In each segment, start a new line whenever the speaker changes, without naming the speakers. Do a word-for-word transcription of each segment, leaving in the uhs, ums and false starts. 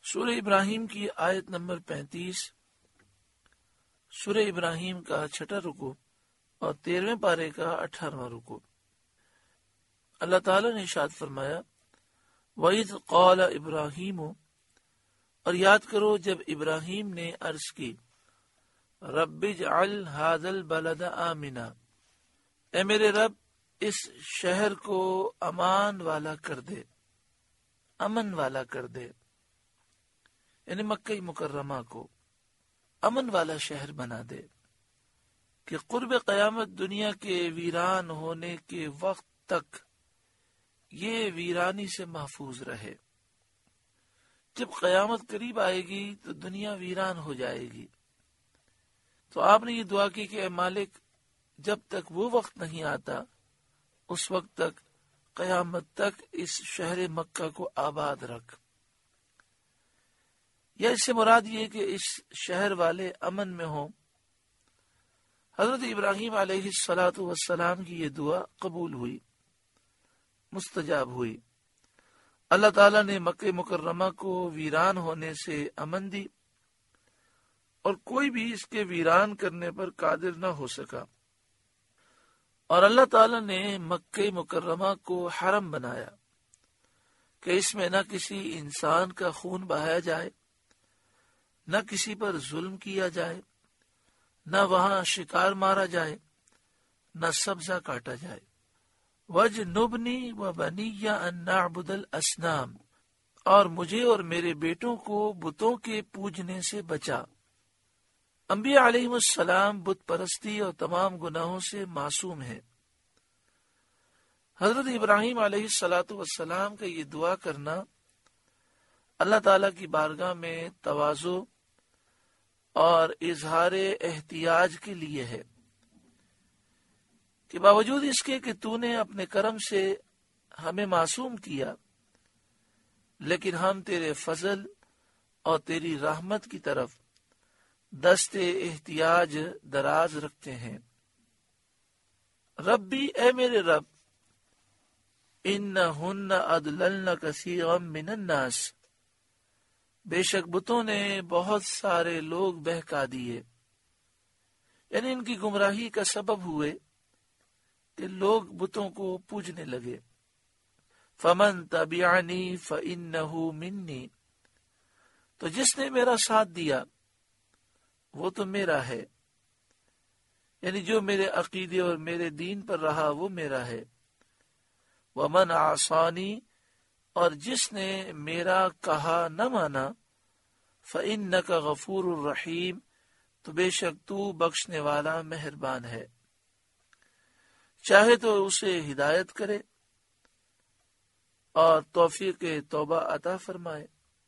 سورہ ابراہیم کی آیت نمبر پینتیس، سورہ ابراہیم کا چھٹا رکوع اور تیرہویں پارے کا اٹھارہواں رکوع۔ اللہ تعالیٰ نے ارشاد فرمایا، وَإِذْ قَالَ إِبْرَاهِيمُ، اور یاد کرو جب ابراہیم نے عرض کی، رَبِّ اجْعَلْ هَذَا الْبَلَدَ آمِنًا، اے میرے رب اس شہر کو امان والا کر دے، امن والا کر دے، یعنی مکہ مکرمہ کو امن والا شہر بنا دے کہ قرب قیامت دنیا کے ویران ہونے کے وقت تک یہ ویرانی سے محفوظ رہے۔ جب قیامت قریب آئے گی تو دنیا ویران ہو جائے گی، تو آپ نے یہ دعا کی کہ اے مالک جب تک وہ وقت نہیں آتا اس وقت تک قیامت تک اس شہر مکہ کو آباد رکھ، یا اس سے مراد یہ کہ اس شہر والے امن میں ہوں۔ حضرت ابراہیم علیہ الصلاۃ والسلام کی یہ دعا قبول ہوئی، مستجاب ہوئی۔ اللہ تعالیٰ نے مکہ مکرمہ کو ویران ہونے سے امن دی اور کوئی بھی اس کے ویران کرنے پر قادر نہ ہو سکا، اور اللہ تعالیٰ نے مکہ مکرمہ کو حرم بنایا کہ اس میں نہ کسی انسان کا خون بہایا جائے، نہ کسی پر ظلم کیا جائے، نہ وہاں شکار مارا جائے، نہ سبزہ کاٹا جائے۔ وَجْنُبْنِي وَبَنِيَّ أَن نَّعْبُدَ الْأَصْنَامَ، اور مجھے اور میرے بیٹوں کو بتوں کے پوجنے سے بچا۔ انبیاء علیہم السلام بت پرستی اور تمام گناہوں سے معصوم ہیں۔ حضرت ابراہیم علیہ الصلاۃ والسلام کا یہ دعا کرنا اللہ تعالیٰ کی بارگاہ میں تواضع اور اظہار احتیاج کے لیے ہے کہ باوجود اس کے کہ تو نے اپنے کرم سے ہمیں معصوم کیا، لیکن ہم تیرے فضل اور تیری رحمت کی طرف دست احتیاج دراز رکھتے ہیں۔ ربی، اے میرے رب، انہن اضللن کثیرا من الناس، بے شک بتوں نے بہت سارے لوگ بہکا دیے، یعنی ان کی گمراہی کا سبب ہوئے کہ لوگ بتوں کو پوجنے لگے۔ فمن تبعنی فانہ منی، تو جس نے میرا ساتھ دیا وہ تو میرا ہے، یعنی جو میرے عقیدے اور میرے دین پر رہا وہ میرا ہے۔ ومن عصانی، اور جس نے میرا کہا نہ مانا، فإنک غفور الرحیم، تو بے شک تو بخشنے والا مہربان ہے۔ چاہے تو اسے ہدایت کرے اور توفیق توبہ عطا فرمائے۔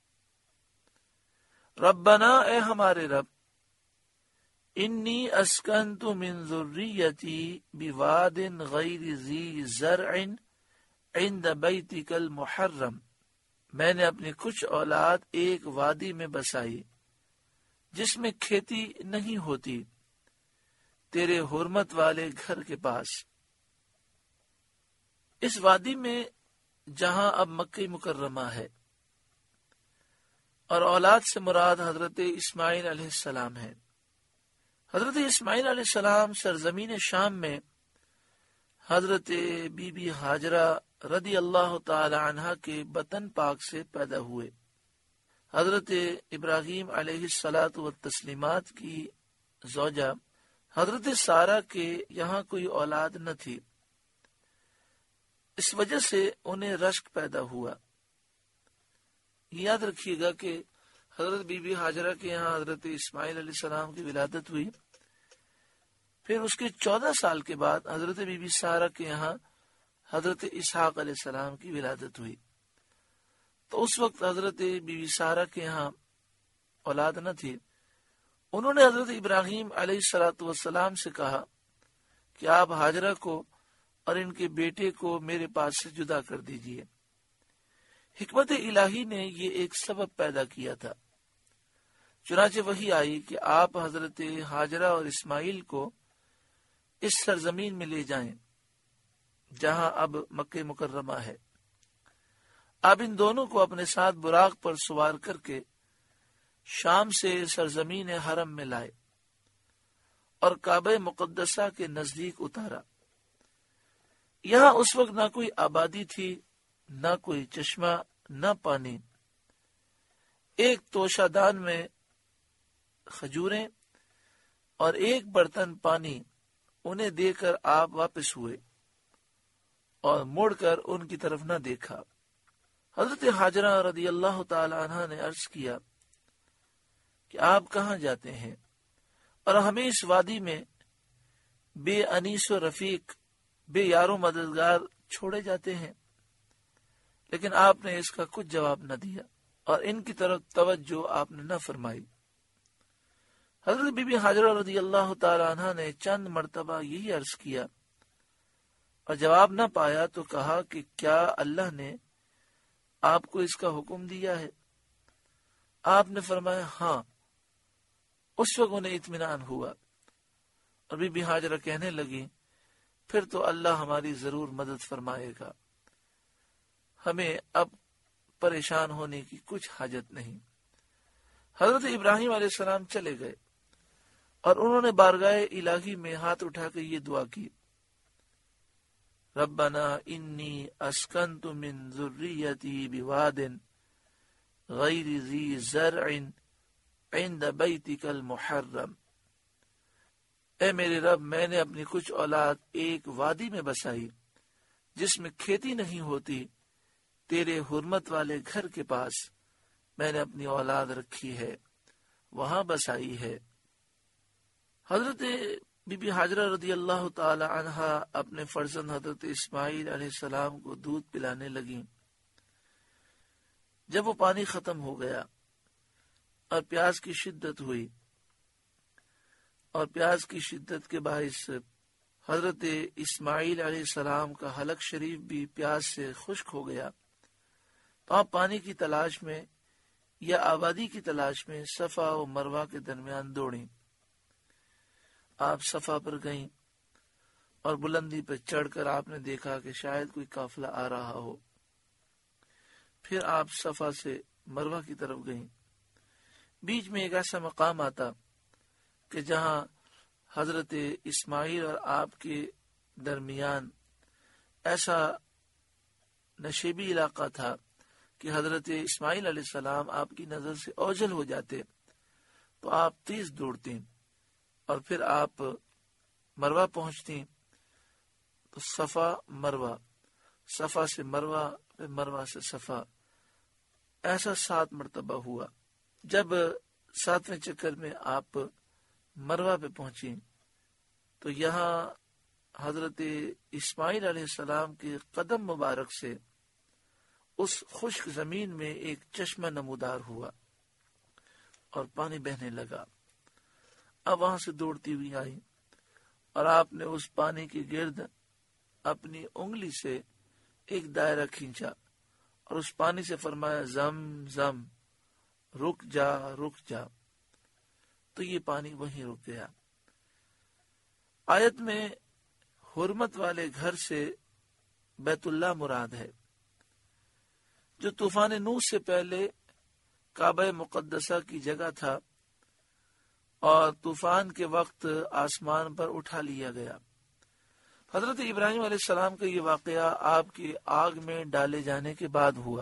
ربنا، اے ہمارے رب، انی اسکنت من ذریتی بواد غیر ذی زرع عند بیتک المحرم، میں نے اپنی کچھ اولاد ایک وادی میں بسائی جس میں کھیتی نہیں ہوتی، تیرے حرمت والے گھر کے پاس۔ اس وادی میں جہاں اب مکہ مکرمہ ہے، اور اولاد سے مراد حضرت اسماعیل علیہ السلام ہے۔ حضرت اسماعیل علیہ السلام سرزمین شام میں حضرت بی بی ہاجرہ رضی اللہ تعالی عنہ کے بطن پاک سے پیدا ہوئے۔ حضرت ابراہیم علیہ الصلاۃ والتسلیمات کی زوجہ حضرت سارہ کے یہاں کوئی اولاد نہ تھی، اس وجہ سے انہیں رشک پیدا ہوا۔ یاد رکھیے گا کہ حضرت بی بی ہاجرہ کے یہاں حضرت اسماعیل علیہ السلام کی ولادت ہوئی، پھر اس کے چودہ سال کے بعد حضرت بی بی سارہ کے یہاں حضرت اسحاق علیہ السلام کی ولادت ہوئی۔ تو اس وقت حضرت بی بی سارہ کے یہاں اولاد نہ تھی۔ انہوں نے حضرت ابراہیم علیہ الصلاۃ والسلام سے کہا کہ آپ ہاجرہ کو اور ان کے بیٹے کو میرے پاس سے جدا کر دیجئے۔ حکمت الہی نے یہ ایک سبب پیدا کیا تھا، چنانچہ وحی آئی کہ آپ حضرت ہاجرہ اور اسماعیل کو اس سرزمین میں لے جائیں جہاں اب مکہ مکرمہ ہے۔ آپ ان دونوں کو اپنے ساتھ براق پر سوار کر کے شام سے سرزمین حرم میں لائے اور کعبہ مقدسہ کے نزدیک اتارا۔ یہاں اس وقت نہ کوئی آبادی تھی، نہ کوئی چشمہ، نہ پانی۔ ایک توشہ دان میں کھجوریں اور ایک برتن پانی انہیں دے کر آپ واپس ہوئے اور مڑ کر ان کی طرف نہ دیکھا۔ حضرت حاجرہ رضی اللہ تعالی عنہ نے عرض کیا کہ آپ کہاں جاتے ہیں اور ہمیں اس وادی میں بے انیس و رفیق، بے یار و مددگار چھوڑے جاتے ہیں؟ لیکن آپ نے اس کا کچھ جواب نہ دیا اور ان کی طرف توجہ آپ نے نہ فرمائی۔ حضرت بی بی حاجرہ رضی اللہ تعالی عنہ نے چند مرتبہ یہی عرض کیا اور جواب نہ پایا تو کہا کہ کیا اللہ نے آپ کو اس کا حکم دیا ہے؟ آپ نے فرمایا ہاں۔ اس وقت انہیں اطمینان ہوا اور بی بی حاجرہ کہنے لگی پھر تو اللہ ہماری ضرور مدد فرمائے گا، ہمیں اب پریشان ہونے کی کچھ حاجت نہیں۔ حضرت ابراہیم علیہ السلام چلے گئے اور انہوں نے بارگاہ الہی میں ہاتھ اٹھا کے یہ دعا کی، ربنا انی اسکنت من ذریتی بواد غیر ذی زرع عند بیتک المحرم۔ اے میرے رب، میں نے اپنی کچھ اولاد ایک وادی میں بسائی جس میں کھیتی نہیں ہوتی، تیرے حرمت والے گھر کے پاس میں نے اپنی اولاد رکھی ہے، وہاں بسائی ہے۔ حضرت بی بی حاجرہ رضی اللہ تعالی عنہا اپنے فرزند حضرت اسماعیل علیہ السلام کو دودھ پلانے لگیں۔ جب وہ پانی ختم ہو گیا اور پیاس کی شدت ہوئی اور پیاس کی شدت کے باعث حضرت اسماعیل علیہ السلام کا حلق شریف بھی پیاس سے خشک ہو گیا تو آپ پانی کی تلاش میں یا آبادی کی تلاش میں صفا و مروہ کے درمیان دوڑیں۔ آپ صفا پر گئیں اور بلندی پر چڑھ کر آپ نے دیکھا کہ شاید کوئی قافلہ آ رہا ہو۔ پھر آپ صفا سے مروہ کی طرف گئیں۔ بیچ میں ایک ایسا مقام آتا کہ جہاں حضرت اسماعیل اور آپ کے درمیان ایسا نشیبی علاقہ تھا کہ حضرت اسماعیل علیہ السلام آپ کی نظر سے اوجھل ہو جاتے تو آپ تیز دوڑتے اور پھر آپ مروہ پہنچتی تو صفا مروہ، صفا سے مروہ، پھر مروہ سے صفا، ایسا سات مرتبہ ہوا۔ جب ساتویں چکر میں آپ مروہ پہ پہنچی تو یہاں حضرت اسماعیل علیہ السلام کے قدم مبارک سے اس خشک زمین میں ایک چشمہ نمودار ہوا اور پانی بہنے لگا۔ اب وہاں سے دوڑتی ہوئی آئی اور آپ نے اس پانی کے گرد اپنی انگلی سے ایک دائرہ کھینچا اور اس پانی سے فرمایا زم زم، رک جا رک جا، تو یہ پانی وہیں رک گیا۔ آیت میں حرمت والے گھر سے بیت اللہ مراد ہے، جو طوفان نوح سے پہلے کعبہ مقدسہ کی جگہ تھا اور طوفان کے وقت آسمان پر اٹھا لیا گیا۔ حضرت ابراہیم علیہ السلام کا یہ واقعہ آپ کی آگ میں ڈالے جانے کے بعد ہوا۔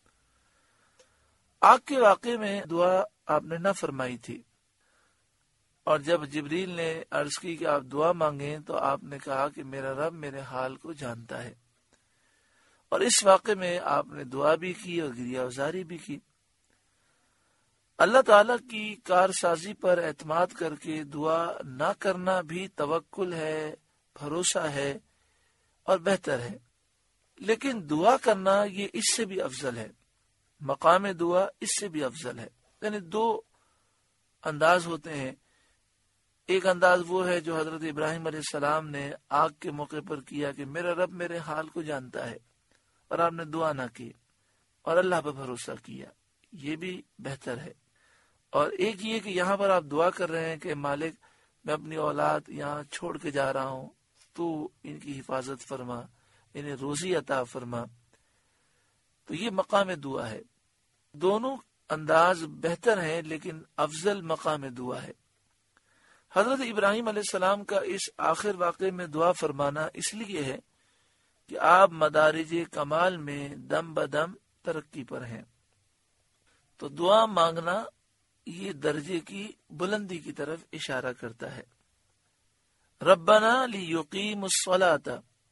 آگ کے واقعے میں دعا آپ نے نہ فرمائی تھی، اور جب جبریل نے عرض کی کہ آپ دعا مانگیں تو آپ نے کہا کہ میرا رب میرے حال کو جانتا ہے، اور اس واقعے میں آپ نے دعا بھی کی اور گریہ وزاری بھی کی۔ اللہ تعالیٰ کی کارسازی پر اعتماد کر کے دعا نہ کرنا بھی توکل ہے، بھروسہ ہے اور بہتر ہے، لیکن دعا کرنا یہ اس سے بھی افضل ہے، مقام دعا اس سے بھی افضل ہے۔ یعنی دو انداز ہوتے ہیں، ایک انداز وہ ہے جو حضرت ابراہیم علیہ السلام نے آگ کے موقع پر کیا کہ میرا رب میرے حال کو جانتا ہے، اور آپ نے دعا نہ کی اور اللہ پر بھروسہ کیا، یہ بھی بہتر ہے۔ اور ایک یہ کہ یہاں پر آپ دعا کر رہے ہیں کہ مالک میں اپنی اولاد یہاں چھوڑ کے جا رہا ہوں، تو ان کی حفاظت فرما، انہیں روزی عطا فرما، تو یہ مقام دعا ہے. دونوں انداز بہتر ہیں لیکن افضل مقام دعا ہے. حضرت ابراہیم علیہ السلام کا اس آخر واقعے میں دعا فرمانا اس لیے ہے کہ آپ مدارج کمال میں دم بدم ترقی پر ہیں. تو دعا مانگنا یہ درجے کی بلندی کی طرف اشارہ کرتا ہے. ربنا لیقیم الصلاۃ،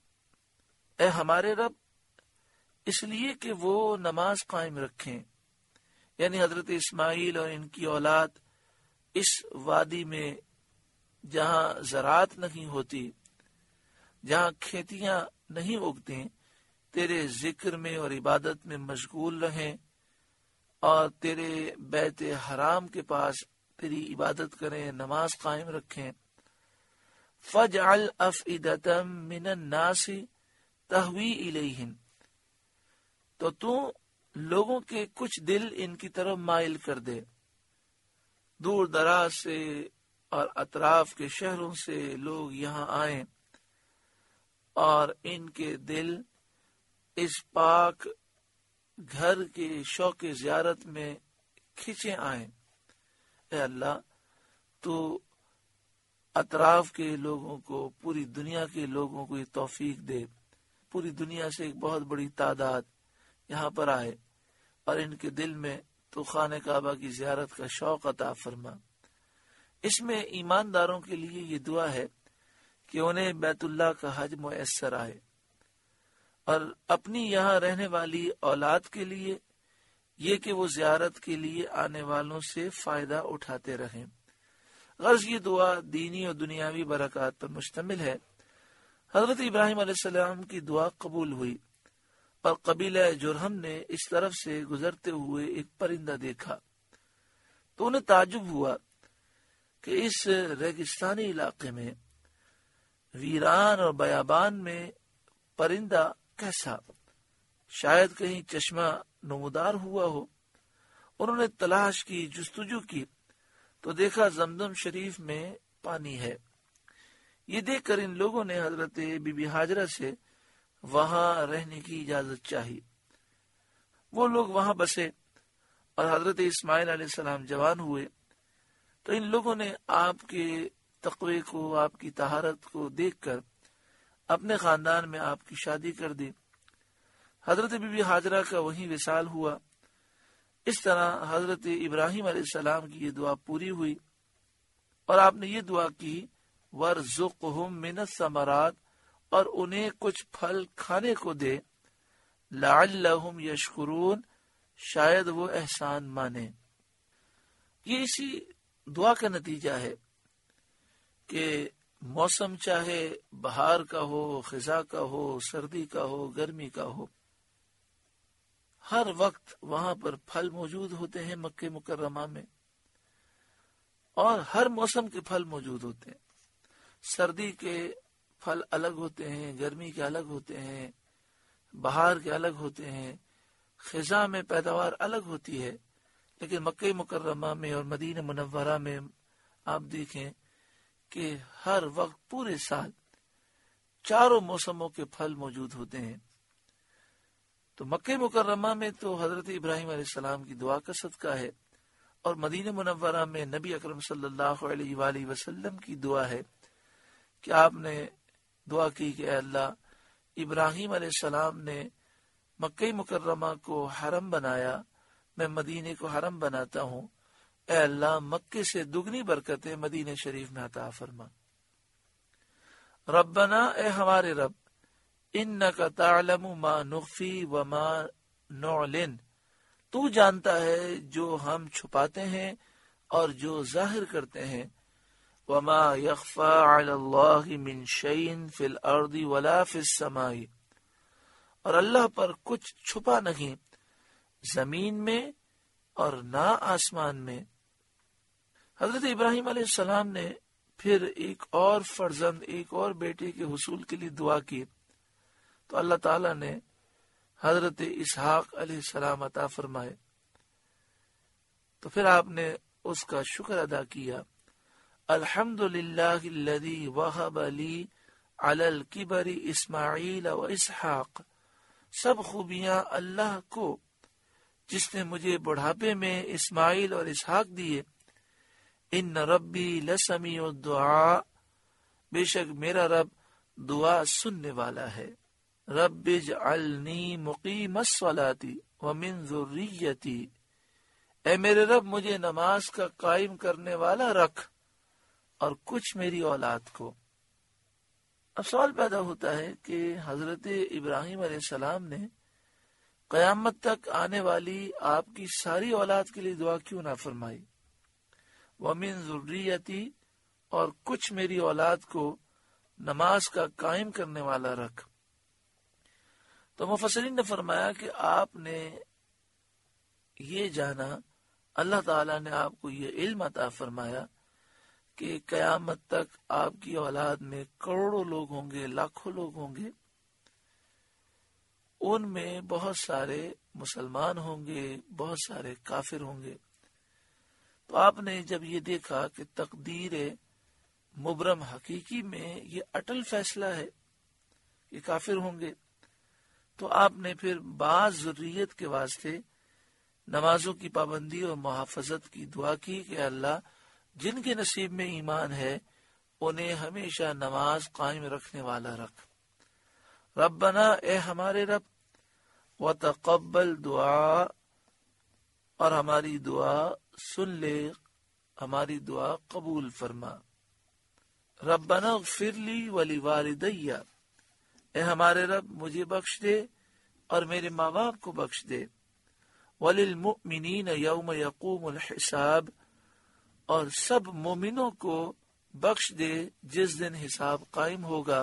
اے ہمارے رب اس لیے کہ وہ نماز قائم رکھیں. یعنی حضرت اسماعیل اور ان کی اولاد اس وادی میں جہاں زراعت نہیں ہوتی، جہاں کھیتیاں نہیں اگتی، تیرے ذکر میں اور عبادت میں مشغول رہیں اور تیرے بیت حرام کے پاس تیری عبادت کریں، نماز قائم رکھیں. فَاجْعَلْ أَفْئِدَةً مِّنَ النَّاسِ تَهْوِي إِلَيْهِمْ، تو تو لوگوں کے کچھ دل ان کی طرف مائل کر دے. دور دراز سے اور اطراف کے شہروں سے لوگ یہاں آئیں اور ان کے دل اس پاک گھر کے شوق زیارت میں کھینچے آئیں. اے اللہ تو اطراف کے لوگوں کو، پوری دنیا کے لوگوں کو یہ توفیق دے، پوری دنیا سے ایک بہت بڑی تعداد یہاں پر آئے اور ان کے دل میں تو خانہ کعبہ کی زیارت کا شوق عطا فرما. اس میں ایمانداروں کے لیے یہ دعا ہے کہ انہیں بیت اللہ کا حج میسر آئے، اور اپنی یہاں رہنے والی اولاد کے لیے یہ کہ وہ زیارت کے لیے آنے والوں سے فائدہ اٹھاتے رہیں. غرض یہ دعا دینی اور دنیاوی برکات پر مشتمل ہے. حضرت ابراہیم علیہ السلام کی دعا قبول ہوئی اور قبیلہ جرہم نے اس طرف سے گزرتے ہوئے ایک پرندہ دیکھا تو انہیں تعجب ہوا کہ اس ریگستانی علاقے میں، ویران اور بیابان میں پرندہ کیسا؟ شاید کہیں چشمہ نمودار ہوا ہو. انہوں نے تلاش کی، جستجو کی تو دیکھا زمزم شریف میں پانی ہے. یہ دیکھ کر ان لوگوں نے حضرت بی بی ہاجرہ سے وہاں رہنے کی اجازت چاہی. وہ لوگ وہاں بسے اور حضرت اسماعیل علیہ السلام جوان ہوئے تو ان لوگوں نے آپ کے تقوی کو، آپ کی طہارت کو دیکھ کر اپنے خاندان میں آپ کی شادی کر دی. حضرت بی بی ہاجرہ کا وہیں وصال ہوا. اس طرح حضرت ابراہیم علیہ السلام کی یہ دعا پوری ہوئی اور آپ نے یہ دعا کی وَارْزُقْهُم مِّنَ الثَّمَرَاتِ، اور انہیں کچھ پھل کھانے کو دے، لَعَلَّهُمْ يَشْكُرُونَ، شاید وہ احسان مانے. یہ اسی دعا کا نتیجہ ہے کہ موسم چاہے بہار کا ہو، خزاں کا ہو، سردی کا ہو، گرمی کا ہو، ہر وقت وہاں پر پھل موجود ہوتے ہیں مکہ مکرمہ میں، اور ہر موسم کے پھل موجود ہوتے ہیں. سردی کے پھل الگ ہوتے ہیں، گرمی کے الگ ہوتے ہیں، بہار کے الگ ہوتے ہیں، خزاں میں پیداوار الگ ہوتی ہے. لیکن مکہ مکرمہ میں اور مدینہ منورہ میں آپ دیکھیں کہ ہر وقت پورے سال چاروں موسموں کے پھل موجود ہوتے ہیں. تو مکہ مکرمہ میں تو حضرت ابراہیم علیہ السلام کی دعا کا صدقہ ہے، اور مدینہ منورہ میں نبی اکرم صلی اللہ علیہ وآلہ وسلم کی دعا ہے کہ آپ نے دعا کی کہ اے اللہ، ابراہیم علیہ السلام نے مکہ مکرمہ کو حرم بنایا، میں مدینے کو حرم بناتا ہوں، اے اللہ مکے سے دگنی برکتیں مدینہ شریف میں عطا فرما. ربنا، اے ہمارے رب، انک تعلم ما نخفی وما نعلن، تو جانتا ہے جو ہم چھپاتے ہیں اور جو ظاہر کرتے ہیں. وما یخفی علی اللہ من شیء فی الارض ولا فی السماء، اور اللہ پر کچھ چھپا نہیں زمین میں اور نہ آسمان میں. حضرت ابراہیم علیہ السلام نے پھر ایک اور فرزند، ایک اور بیٹے کے حصول کے لیے دعا کی تو اللہ تعالیٰ نے حضرت اسحاق علیہ السلام عطا فرمائے. تو پھر آپ نے اس کا شکر ادا کیا. الحمدللہ الذی وہب لی علی الکبر اسماعیل و اسحاق سب خوبیاں اللہ کو جس نے مجھے بڑھاپے میں اسماعیل اور اسحاق دیے. ان ربی لسمیع الدعاء، بے شک میرا رب دعا سننے والا ہے. رب اجعلنی مقیم الصلاۃ ومن ذریتی، اے میرے رب مجھے نماز کا قائم کرنے والا رکھ اور کچھ میری اولاد کو. اب سوال پیدا ہوتا ہے کہ حضرت ابراہیم علیہ السلام نے قیامت تک آنے والی آپ کی ساری اولاد کے لیے دعا کیوں نہ فرمائی؟ وَمِن ذُرِّيَّتِي، اور کچھ میری اولاد کو نماز کا قائم کرنے والا رکھ. تو مفسرین نے فرمایا کہ آپ نے یہ جانا، اللہ تعالیٰ نے آپ کو یہ علم عطا فرمایا کہ قیامت تک آپ کی اولاد میں کروڑوں لوگ ہوں گے، لاکھوں لوگ ہوں گے، ان میں بہت سارے مسلمان ہوں گے، بہت سارے کافر ہوں گے. تو آپ نے جب یہ دیکھا کہ تقدیر مبرم حقیقی میں یہ اٹل فیصلہ ہے کہ کافر ہوں گے، تو آپ نے پھر بعض ذریت کے واسطے نمازوں کی پابندی اور محافظت کی دعا کی کہ اللہ جن کے نصیب میں ایمان ہے انہیں ہمیشہ نماز قائم رکھنے والا رکھ. ربنا، اے ہمارے رب، وتقبل دعا، اور ہماری دعا سن لے، ہماری دعا قبول فرما. ربنا اغفر لی ولوالدی، اے ہمارے رب مجھے بخش دے اور میرے ماں باپ کو بخش دے. وللمؤمنین یوم یقوم الحساب، اور سب مومنوں کو بخش دے جس دن حساب قائم ہوگا.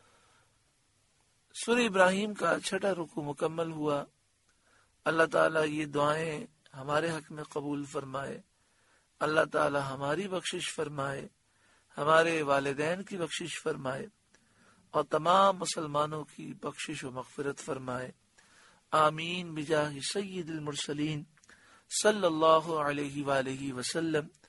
سورہ ابراہیم کا چھٹا رکوع مکمل ہوا. اللہ تعالیٰ یہ دعائیں ہمارے حق میں قبول فرمائے. اللہ تعالیٰ ہماری بخشش فرمائے، ہمارے والدین کی بخشش فرمائے اور تمام مسلمانوں کی بخشش و مغفرت فرمائے. آمین بجاہ سید المرسلین صلی اللہ علیہ وآلہ وسلم.